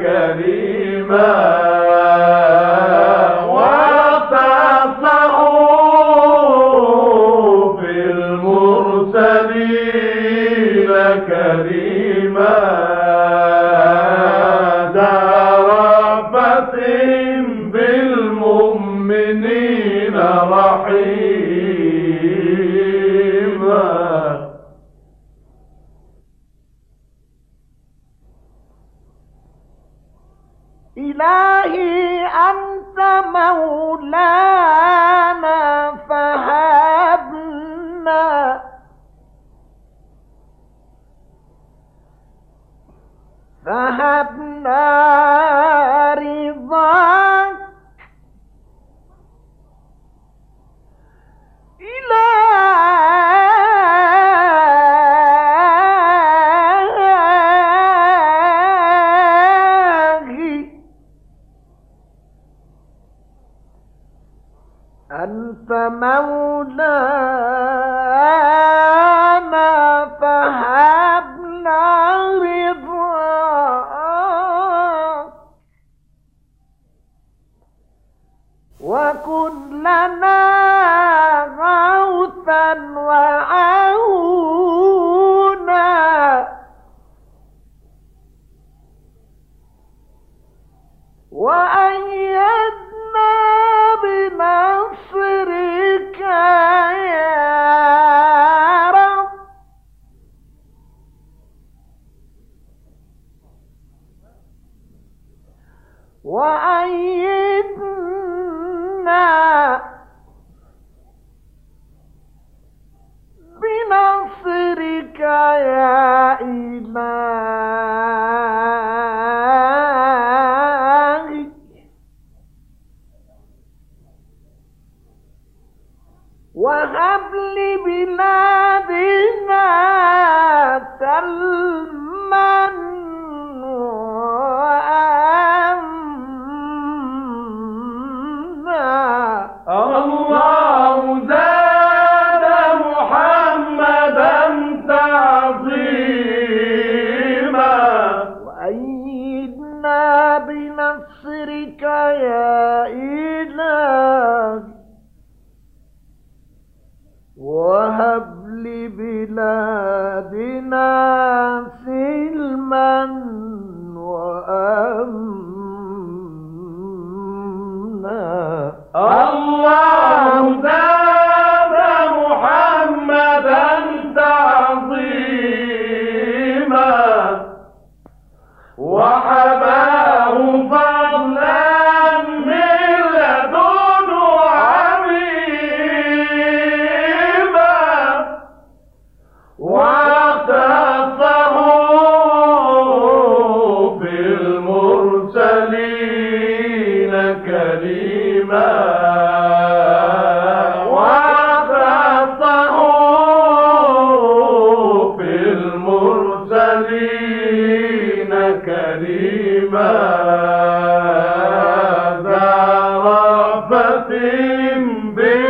كريما واختصروا في المرسلين كريما ذا رأفة بالمؤمنين رحيما. إلهي أنت مولانا فهبنا رضاك إلهي أنت مولانا فهبنا رضاك وكن لنا غوثا وعونا وأيدنا بنصرك يا رب وأيدنا بنصرك يا إلهي وهب لبلادنا سلما وأمنا. الله زاد محمدا تعظيما وأيدنا بنصرك يا إلهي وهب لبلادنا سلما وأمنا. الله زاد محمدا تعظيما وحباه فضلا من لدنه عميما واختصروا في المرسلين كريما واختصروا في المرسلين كريما ذا رأفة